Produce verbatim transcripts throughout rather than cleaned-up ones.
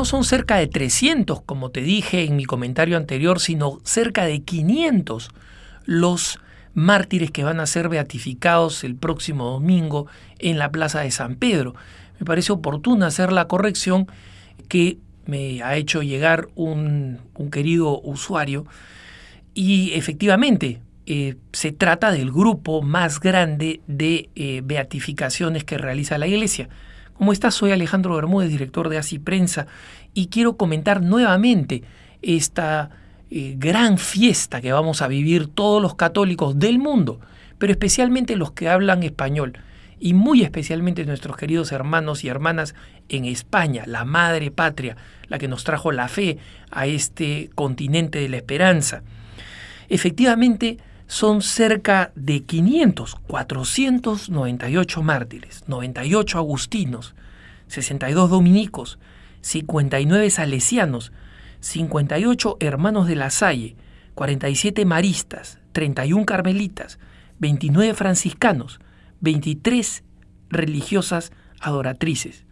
no son cerca de trescientos, como te dije en mi comentario anterior, sino cerca de quinientos los mártires que van a ser beatificados el próximo domingo en la Plaza de San Pedro. Me parece oportuna hacer la corrección que me ha hecho llegar un, un querido usuario, y efectivamente eh, se trata del grupo más grande de eh, beatificaciones que realiza la Iglesia. ¿Cómo estás? Soy Alejandro Bermúdez, director de Así Prensa, y quiero comentar nuevamente esta eh, gran fiesta que vamos a vivir todos los católicos del mundo, pero especialmente los que hablan español, y muy especialmente nuestros queridos hermanos y hermanas en España, la madre patria, la que nos trajo la fe a este continente de la esperanza. Efectivamente, son cerca de quinientos, cuatrocientos noventa y ocho mártires, noventa y ocho agustinos, sesenta y dos dominicos, cincuenta y nueve salesianos, cincuenta y ocho hermanos de la Salle, cuarenta y siete maristas, treinta y uno carmelitas, veintinueve franciscanos, veintitrés religiosas adoratrices.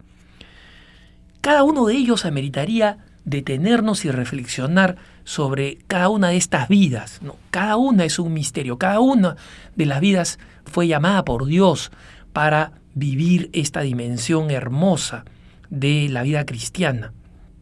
Cada uno de ellos ameritaría detenernos y reflexionar sobre cada una de estas vidas, ¿no? Cada una es un misterio, cada una de las vidas fue llamada por Dios para vivir esta dimensión hermosa de la vida cristiana.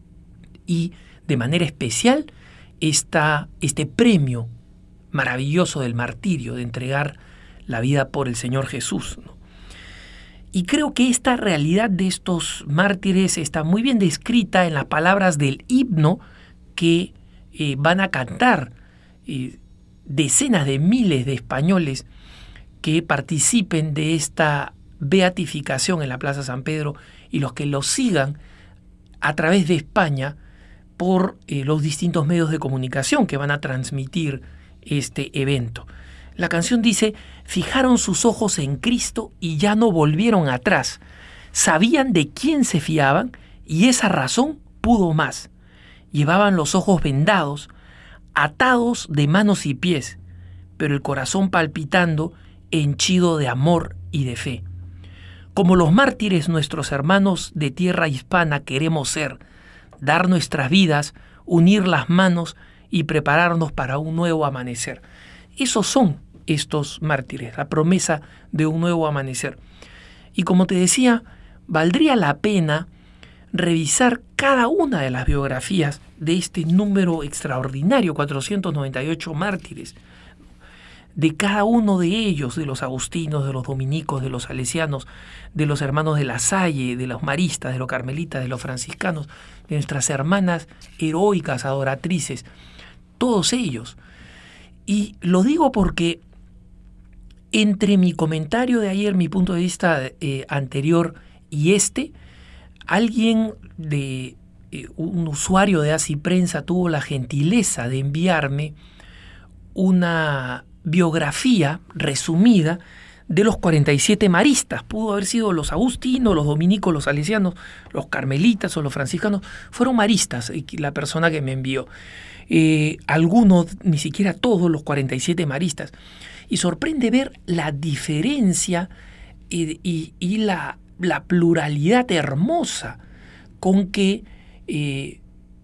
Y de manera especial esta, este premio maravilloso del martirio, de entregar la vida por el Señor Jesús, ¿no? Y creo que esta realidad de estos mártires está muy bien descrita en las palabras del himno que eh, van a cantar eh, decenas de miles de españoles que participen de esta beatificación en la Plaza San Pedro, y los que lo sigan a través de España por eh, los distintos medios de comunicación que van a transmitir este evento. La canción dice: fijaron sus ojos en Cristo y ya no volvieron atrás. Sabían de quién se fiaban y esa razón pudo más. Llevaban los ojos vendados, atados de manos y pies, pero el corazón palpitando, henchido de amor y de fe. Como los mártires, nuestros hermanos de tierra hispana queremos ser, dar nuestras vidas, unir las manos y prepararnos para un nuevo amanecer. Esos son estos mártires, la promesa de un nuevo amanecer. Y como te decía, valdría la pena revisar cada una de las biografías de este número extraordinario, cuatrocientos noventa y ocho mártires, de cada uno de ellos, de los agustinos, de los dominicos, de los salesianos, de los hermanos de la Salle, de los maristas, de los carmelitas, de los franciscanos, de nuestras hermanas heroicas adoratrices, todos ellos. Y lo digo porque entre mi comentario de ayer, mi punto de vista eh, anterior y este, alguien de eh, un usuario de Así Prensa tuvo la gentileza de enviarme una biografía resumida de los cuarenta y siete maristas. Pudo haber sido los agustinos, los dominicos, los salesianos, los carmelitas o los franciscanos. Fueron maristas la persona que me envió. Eh, algunos, ni siquiera todos los cuarenta y siete maristas. Y sorprende ver la diferencia y, y, y la, la pluralidad hermosa con que eh,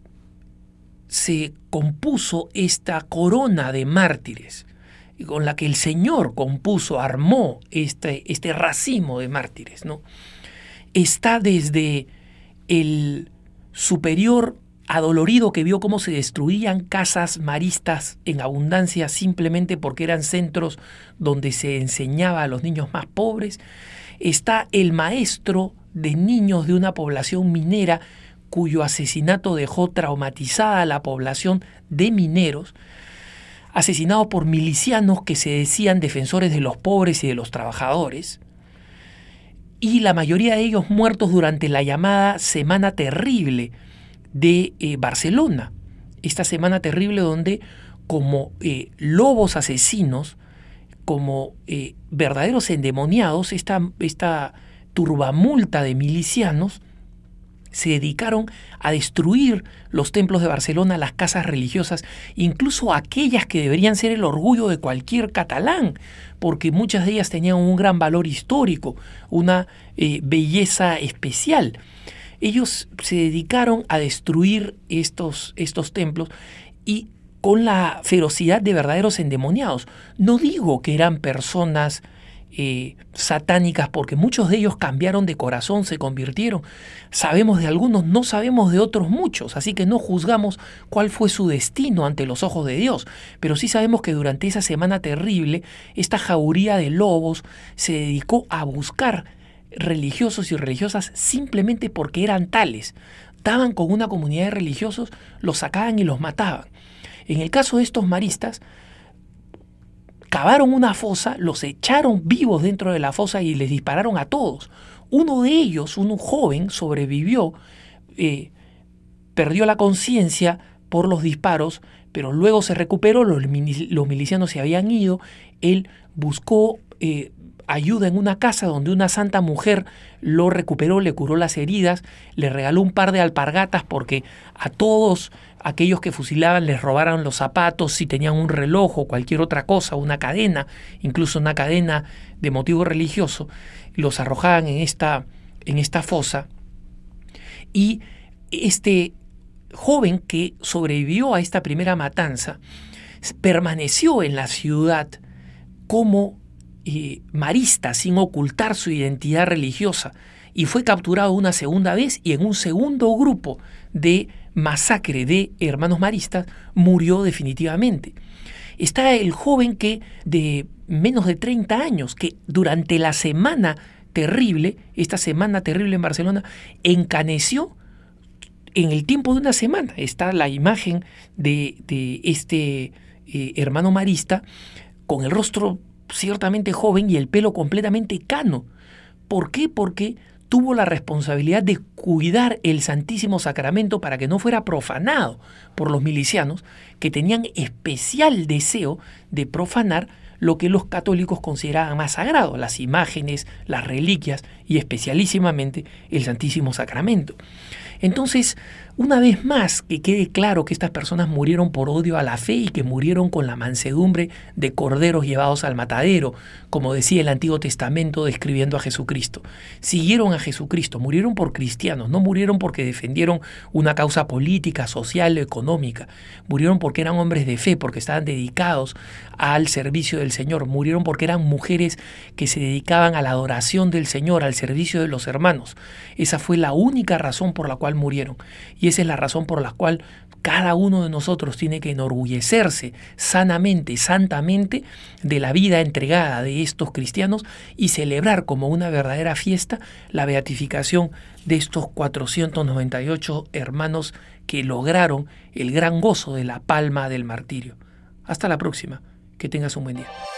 se compuso esta corona de mártires, con la que el Señor compuso, armó este, este racimo de mártires, ¿no? Está desde el superior adolorido que vio cómo se destruían casas maristas en abundancia simplemente porque eran centros donde se enseñaba a los niños más pobres. Está el maestro de niños de una población minera cuyo asesinato dejó traumatizada a la población de mineros, asesinado por milicianos que se decían defensores de los pobres y de los trabajadores, y la mayoría de ellos muertos durante la llamada Semana Terrible de eh, Barcelona, esta semana terrible donde como eh, lobos asesinos, como eh, verdaderos endemoniados, esta, esta turbamulta de milicianos se dedicaron a destruir los templos de Barcelona, las casas religiosas, incluso aquellas que deberían ser el orgullo de cualquier catalán, porque muchas de ellas tenían un gran valor histórico, una eh, belleza especial. ellos se dedicaron a destruir estos, estos templos y con la ferocidad de verdaderos endemoniados. No digo que eran personas eh, satánicas, porque muchos de ellos cambiaron de corazón, se convirtieron. Sabemos de algunos, no sabemos de otros muchos, así que no juzgamos cuál fue su destino ante los ojos de Dios. Pero sí sabemos que durante esa semana terrible, esta jauría de lobos se dedicó a buscar religiosos y religiosas simplemente porque eran tales. Daban con una comunidad de religiosos, los sacaban y los mataban. En el caso de estos maristas, cavaron una fosa, los echaron vivos dentro de la fosa y les dispararon a todos. Uno de ellos, un joven, sobrevivió, eh, perdió la conciencia por los disparos, pero luego se recuperó, los, los milicianos se habían ido, él buscó eh, ayuda en una casa donde una santa mujer lo recuperó, le curó las heridas, le regaló un par de alpargatas porque a todos aquellos que fusilaban les robaron los zapatos, si tenían un reloj o cualquier otra cosa, una cadena, incluso una cadena de motivo religioso, los arrojaban en esta, en esta fosa. Y este joven que sobrevivió a esta primera matanza permaneció en la ciudad como eh, marista, sin ocultar su identidad religiosa, y fue capturado una segunda vez, y en un segundo grupo de masacre de hermanos maristas murió definitivamente. Está el joven que de menos de treinta años, que durante la semana terrible, esta semana terrible en Barcelona, encaneció en el tiempo de una semana. Está la imagen de, de este eh, hermano marista con el rostro ciertamente joven y el pelo completamente cano. ¿Por qué? Porque tuvo la responsabilidad de cuidar el Santísimo Sacramento para que no fuera profanado por los milicianos, que tenían especial deseo de profanar lo que los católicos consideraban más sagrado, las imágenes, las reliquias y especialísimamente el Santísimo Sacramento. Entonces, una vez más, que quede claro que estas personas murieron por odio a la fe y que murieron con la mansedumbre de corderos llevados al matadero, como decía el Antiguo Testamento describiendo a Jesucristo. Siguieron a Jesucristo, murieron por cristianos, no murieron porque defendieron una causa política, social o económica. Murieron porque eran hombres de fe, porque estaban dedicados al servicio del Señor. Murieron porque eran mujeres que se dedicaban a la adoración del Señor, al servicio de los hermanos. Esa fue la única razón por la cual murieron. Y esa es la razón por la cual cada uno de nosotros tiene que enorgullecerse sanamente, santamente de la vida entregada de estos cristianos y celebrar como una verdadera fiesta la beatificación de estos cuatrocientos noventa y ocho hermanos que lograron el gran gozo de la palma del martirio. Hasta la próxima. Que tengas un buen día.